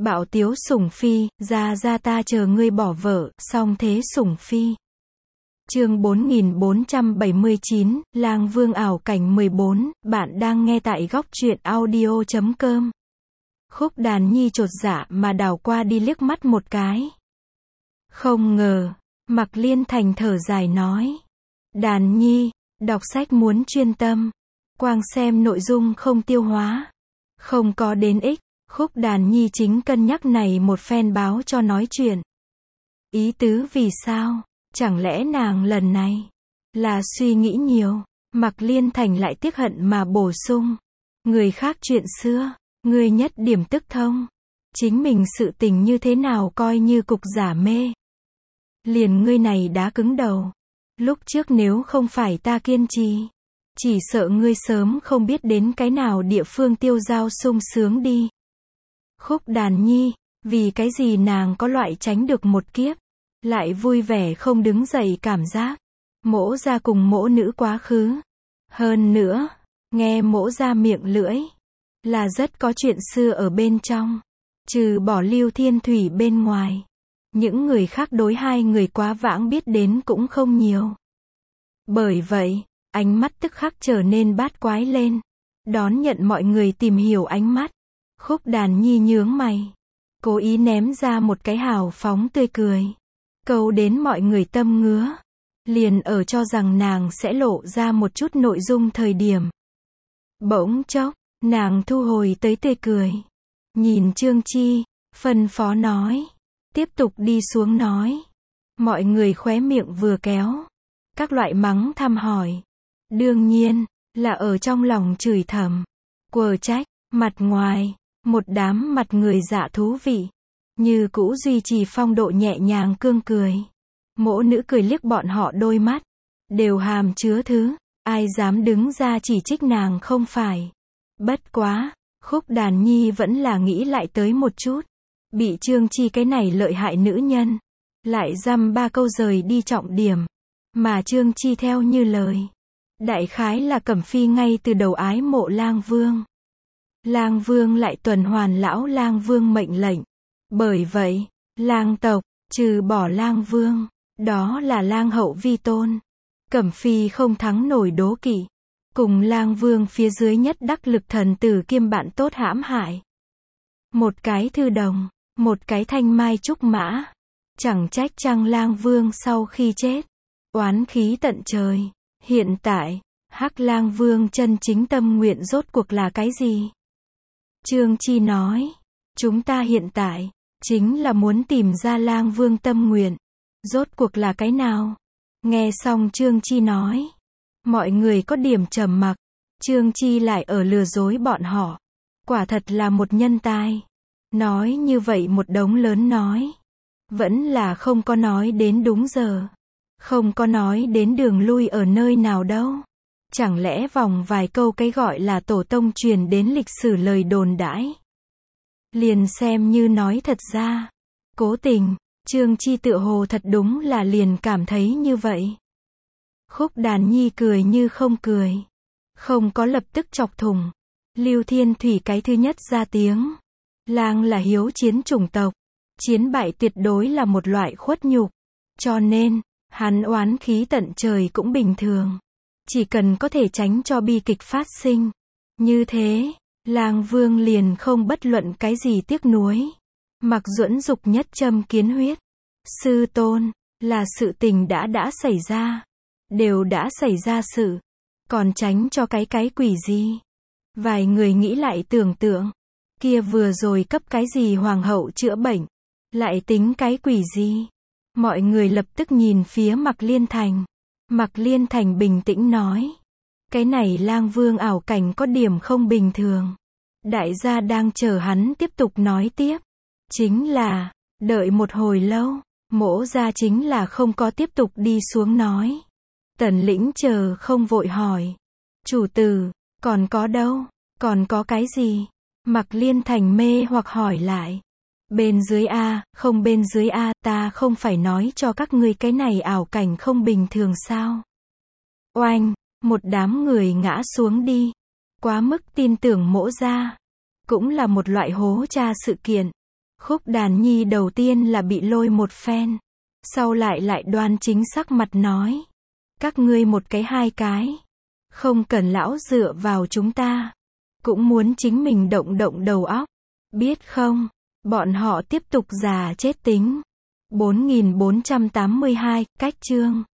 Bạo tiếu sủng phi, ra ta chờ ngươi bỏ vợ, song thế sủng phi. Chương 4479, Lang Vương ảo cảnh 14, bạn đang nghe tại góc truyện audio.com. Khúc Đàn Nhi chột dạ mà đảo qua đi liếc mắt một cái. Không ngờ, Mạc Liên Thành thở dài nói. Đàn Nhi, đọc sách muốn chuyên tâm. Quang xem nội dung không tiêu hóa. Không có đến ích. Khúc Đàn Nhi chính cân nhắc này một phen báo cho nói chuyện. Ý tứ vì sao? Chẳng lẽ nàng lần này là suy nghĩ nhiều? Mạc Liên Thành lại tiếc hận mà bổ sung. Người khác chuyện xưa, ngươi nhất điểm tức thông. Chính mình sự tình như thế nào coi như cục giả mê. Liền ngươi này đá cứng đầu. Lúc trước nếu không phải ta kiên trì, chỉ sợ ngươi sớm không biết đến cái nào địa phương tiêu dao sung sướng đi. Khúc Đàn Nhi, vì cái gì nàng có loại tránh được một kiếp, lại vui vẻ không đứng dậy cảm giác. Mỗ ra cùng mỗ nữ quá khứ. Hơn nữa, nghe mỗ ra miệng lưỡi, là rất có chuyện xưa ở bên trong. Trừ bỏ Lưu Thiên Thủy bên ngoài, những người khác đối hai người quá vãng biết đến cũng không nhiều. Bởi vậy, ánh mắt tức khắc trở nên bát quái lên. Đón nhận mọi người tìm hiểu ánh mắt. Khúc Đàn Nhi nhướng mày, cố ý ném ra một cái hào phóng tươi cười, câu đến mọi người tâm ngứa. Liền ở cho rằng nàng sẽ lộ ra một chút nội dung thời điểm. Bỗng chốc, nàng thu hồi tới tươi cười. Nhìn Trương Chi, phân phó nói. Tiếp tục đi xuống nói. Mọi người khóe miệng vừa kéo. Các loại mắng thăm hỏi. Đương nhiên, là ở trong lòng chửi thầm. Quờ trách, mặt ngoài, một đám mặt người dạ thú vị. Như cũ duy trì phong độ nhẹ nhàng cương cười. Mỗ nữ cười liếc bọn họ đôi mắt. Đều hàm chứa thứ. Ai dám đứng ra chỉ trích nàng không phải. Bất quá, Khúc Đàn Nhi vẫn là nghĩ lại tới một chút. Bị Trương Chi cái này lợi hại nữ nhân. Lại dăm ba câu rời đi trọng điểm. Mà Trương Chi theo như lời. Đại khái là Cẩm Phi ngay từ đầu ái mộ Lang Vương. Lang Vương lại tuần hoàn lão Lang Vương mệnh lệnh. Bởi vậy, Lang tộc, trừ bỏ Lang Vương, đó là Lang hậu vi tôn. Cẩm Phi không thắng nổi đố kỵ. Cùng Lang Vương phía dưới nhất đắc lực thần tử kiêm bạn tốt hãm hại. Một cái thư đồng, một cái thanh mai trúc mã. Chẳng trách chăng Lang Vương sau khi chết, oán khí tận trời. Hiện tại, Hắc Lang Vương chân chính tâm nguyện rốt cuộc là cái gì? Trương Chi nói, chúng ta hiện tại, chính là muốn tìm ra Lang Vương tâm nguyện. Rốt cuộc là cái nào? Nghe xong Trương Chi nói, mọi người có điểm trầm mặc. Trương Chi lại ở lừa dối bọn họ. Quả thật là một nhân tài. Nói như vậy một đống lớn nói. Vẫn là không có nói đến đúng giờ. Không có nói đến đường lui ở nơi nào đâu. Chẳng lẽ vòng vài câu cái gọi là tổ tông truyền đến lịch sử lời đồn đãi. Liền xem như nói thật ra. Cố tình, Trương Chi tựa hồ thật đúng là liền cảm thấy như vậy. Khúc Đàn Nhi cười như không cười. Không có lập tức chọc thủng. Lưu Thiên Thủy cái thứ nhất ra tiếng. Lang là hiếu chiến chủng tộc. Chiến bại tuyệt đối là một loại khuất nhục. Cho nên, hắn oán khí tận trời cũng bình thường. Chỉ cần có thể tránh cho bi kịch phát sinh. Như thế, Lang Vương liền không bất luận cái gì tiếc nuối. Mặc duẫn dục nhất châm kiến huyết. Sư tôn, là sự tình đã xảy ra. Đều đã xảy ra sự. Còn tránh cho cái quỷ gì? Vài người nghĩ lại tưởng tượng. Kia vừa rồi cấp cái gì hoàng hậu chữa bệnh. Lại tính cái quỷ gì? Mọi người lập tức nhìn phía Mạc Liên Thành. Mạc Liên Thành bình tĩnh nói. Cái này Lang Vương ảo cảnh có điểm không bình thường. Đại gia đang chờ hắn tiếp tục nói tiếp. Chính là, đợi một hồi lâu, mỗ ra chính là không có tiếp tục đi xuống nói. Tần lĩnh chờ không vội hỏi. Chủ tử, còn có đâu? Còn có cái gì? Mạc Liên Thành mê hoặc hỏi lại. Bên dưới A, không bên dưới A, ta không phải nói cho các ngươi cái này ảo cảnh không bình thường sao? Oanh, một đám người ngã xuống đi. Quá mức tin tưởng mỗ ra. Cũng là một loại hố tra sự kiện. Khúc Đàn Nhi đầu tiên là bị lôi một phen, sau lại đoan chính sắc mặt nói. Các ngươi một cái hai cái, không cần lão dựa vào chúng ta, cũng muốn chính mình động đầu óc, biết không? Bọn họ tiếp tục già chết tính. 4482, cách chương.